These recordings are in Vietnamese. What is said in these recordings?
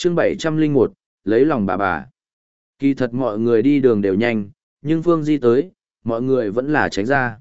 Chương 701, lấy lòng bà. Kỳ thật mọi người đi đường đều nhanh, nhưng Phương Di tới, mọi người vẫn là tránh ra.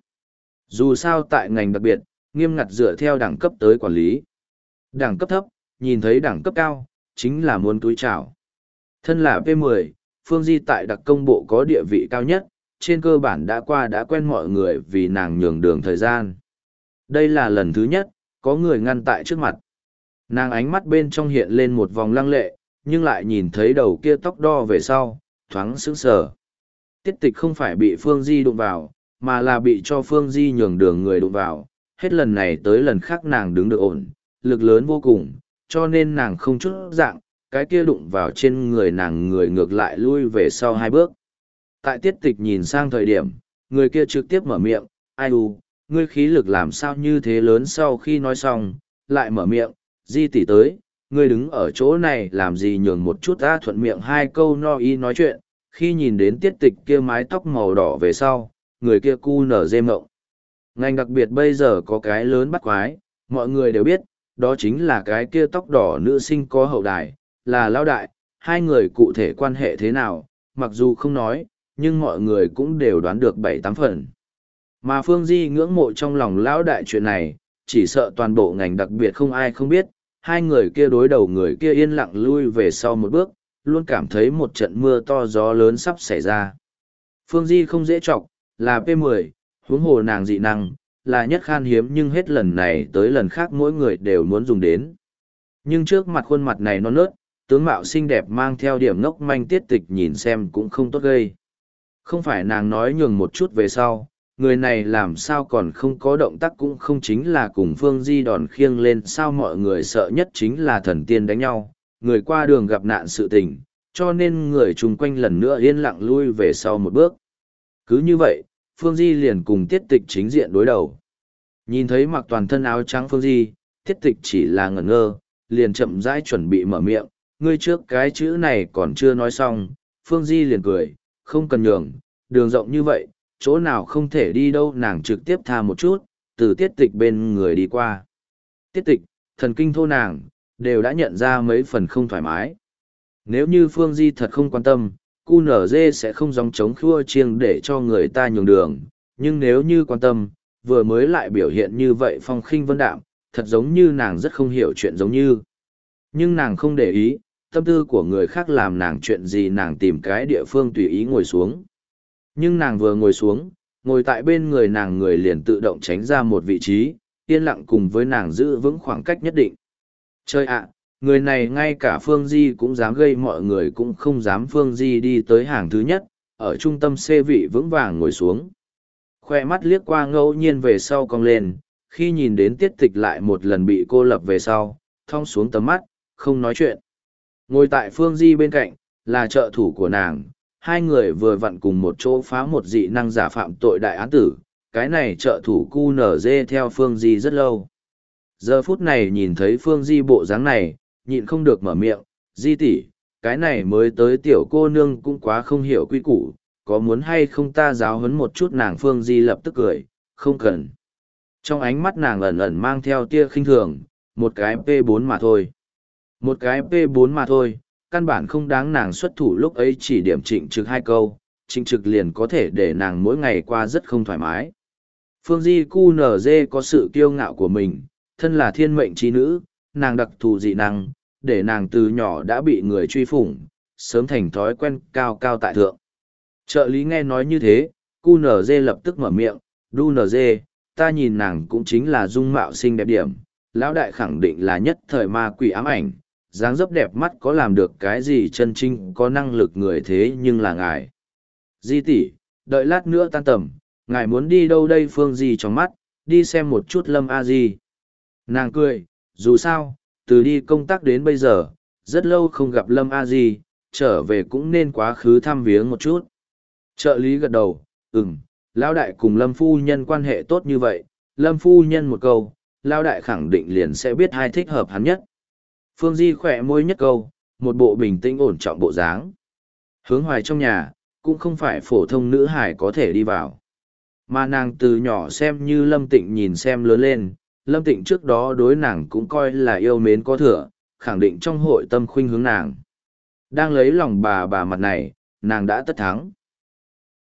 Dù sao tại ngành đặc biệt, nghiêm ngặt dựa theo đẳng cấp tới quản lý. Đẳng cấp thấp, nhìn thấy đẳng cấp cao, chính là muốn túi chào. Thân là P10, Phương Di tại đặc công bộ có địa vị cao nhất, trên cơ bản đã quen mọi người vì nàng nhường đường thời gian. Đây là lần thứ nhất, có người ngăn tại trước mặt. Nàng ánh mắt bên trong hiện lên một vòng lăng lệ, nhưng lại nhìn thấy đầu kia tóc đo về sau, thoáng sững sờ. Tiết tịch không phải bị Phương Di đụng vào, mà là bị cho Phương Di nhường đường người đụng vào. Hết lần này tới lần khác nàng đứng được ổn, lực lớn vô cùng, cho nên nàng không chút dạng, cái kia đụng vào trên người nàng người ngược lại lui về sau 2 bước. Tại tiết tịch nhìn sang thời điểm, người kia trực tiếp mở miệng, ai u, ngươi khí lực làm sao như thế lớn. Sau khi nói xong, lại mở miệng, Di tỷ tới, ngươi đứng ở chỗ này làm gì, nhường một chút ta. Thuận miệng 2 câu no y nói chuyện, khi nhìn đến tiết tịch kia mái tóc màu đỏ về sau, người kia cu nở dê mộng. Ngành đặc biệt bây giờ có cái lớn bắt quái, mọi người đều biết, đó chính là cái kia tóc đỏ nữ sinh có hậu đài, là lão đại. 2 người cụ thể quan hệ thế nào, mặc dù không nói, nhưng mọi người cũng đều đoán được 7-8 phần. Mà Phương Di ngưỡng mộ trong lòng lão đại chuyện này, chỉ sợ toàn bộ ngành đặc biệt không ai không biết. 2 người kia đối đầu người kia yên lặng lui về sau 1 bước, luôn cảm thấy một trận mưa to gió lớn sắp xảy ra. Phương Di không dễ chọc, là P10, huống hồ nàng dị năng, là nhất khan hiếm, nhưng hết lần này tới lần khác mỗi người đều muốn dùng đến. Nhưng trước mặt khuôn mặt này non nớt, tướng mạo xinh đẹp mang theo điểm ngốc manh tiết tịch nhìn xem cũng không tốt gây. Không phải nàng nói nhường một chút về sau, người này làm sao còn không có động tác, cũng không chính là cùng Phương Di đòn khiêng lên sao. Mọi người sợ nhất chính là thần tiên đánh nhau, người qua đường gặp nạn sự tình, cho nên người chung quanh lần nữa yên lặng lui về sau 1 bước. Cứ như vậy, Phương Di liền cùng tiết tịch chính diện đối đầu. Nhìn thấy mặc toàn thân áo trắng Phương Di, tiết tịch chỉ là ngẩn ngơ, liền chậm rãi chuẩn bị mở miệng, ngươi trước cái chữ này còn chưa nói xong. Phương Di liền cười, không cần nhường, đường rộng như vậy, chỗ nào không thể đi đâu. Nàng trực tiếp tha một chút, từ tiết tịch bên người đi qua. Tiết tịch, thần kinh thô nàng, đều đã nhận ra mấy phần không thoải mái. Nếu như Phương Di thật không quan tâm, QNZ sẽ không gióng trống khua chiêng để cho người ta nhường đường, nhưng nếu như quan tâm, vừa mới lại biểu hiện như vậy phong khinh vân đạm, thật giống như nàng rất không hiểu chuyện giống như. Nhưng nàng không để ý, tâm tư của người khác làm nàng chuyện gì nàng tìm cái địa phương tùy ý ngồi xuống. Nhưng nàng vừa ngồi xuống, ngồi tại bên người nàng người liền tự động tránh ra một vị trí, yên lặng cùng với nàng giữ vững khoảng cách nhất định. Chơi ạ, người này ngay cả Phương Di cũng dám gây, mọi người cũng không dám. Phương Di đi tới hàng thứ nhất, ở trung tâm xê vị vững vàng ngồi xuống. Khoe mắt liếc qua ngẫu nhiên về sau cong lên, khi nhìn đến tiết tịch lại một lần bị cô lập về sau, thong xuống tầm mắt, không nói chuyện. Ngồi tại Phương Di bên cạnh, là trợ thủ của nàng, 2 người vừa vặn cùng một chỗ phá một dị năng giả phạm tội đại án tử. Cái này trợ thủ QNZ theo Phương Di rất lâu. Giờ phút này nhìn thấy Phương Di bộ dáng này, nhịn không được mở miệng, Di tỷ, cái này mới tới tiểu cô nương cũng quá không hiểu quy củ, có muốn hay không ta giáo huấn một chút nàng. Phương Di lập tức cười, không cần. Trong ánh mắt nàng ẩn ẩn mang theo tia khinh thường, một cái P4 mà thôi. Một cái P4 mà thôi, căn bản không đáng nàng xuất thủ. Lúc ấy chỉ điểm Trịnh Trực 2 câu, Trịnh Trực liền có thể để nàng mỗi ngày qua rất không thoải mái. Phương Di QNZ có sự kiêu ngạo của mình, thân là thiên mệnh chi nữ, nàng đặc thù dị năng, để nàng từ nhỏ đã bị người truy phủng, sớm thành thói quen cao cao tại thượng. Trợ lý nghe nói như thế, QNZ lập tức mở miệng, DuNZ, ta nhìn nàng cũng chính là dung mạo xinh đẹp điểm, lão đại khẳng định là nhất thời ma quỷ ám ảnh, dáng dấp đẹp mắt có làm được cái gì chân chính có năng lực người thế nhưng là ngài. Di tỷ, đợi lát nữa tan tầm, ngài muốn đi đâu đây? Phương Di trong mắt, đi xem một chút Lâm A Di. Nàng cười, dù sao, từ đi công tác đến bây giờ, rất lâu không gặp Lâm A Di, trở về cũng nên quá khứ thăm viếng một chút. Trợ lý gật đầu, lão đại cùng Lâm phu nhân quan hệ tốt như vậy, Lâm phu nhân một câu, lão đại khẳng định liền sẽ biết ai thích hợp hắn nhất. Phương Di khỏe môi nhất câu, một bộ bình tĩnh ổn trọng bộ dáng. Hướng Hoài trong nhà, cũng không phải phổ thông nữ hải có thể đi vào. Mà nàng từ nhỏ xem như Lâm Tịnh nhìn xem lớn lên, Lâm Tịnh trước đó đối nàng cũng coi là yêu mến có thừa, khẳng định trong hội tâm khuynh hướng nàng. Đang lấy lòng bà mặt này, nàng đã tất thắng.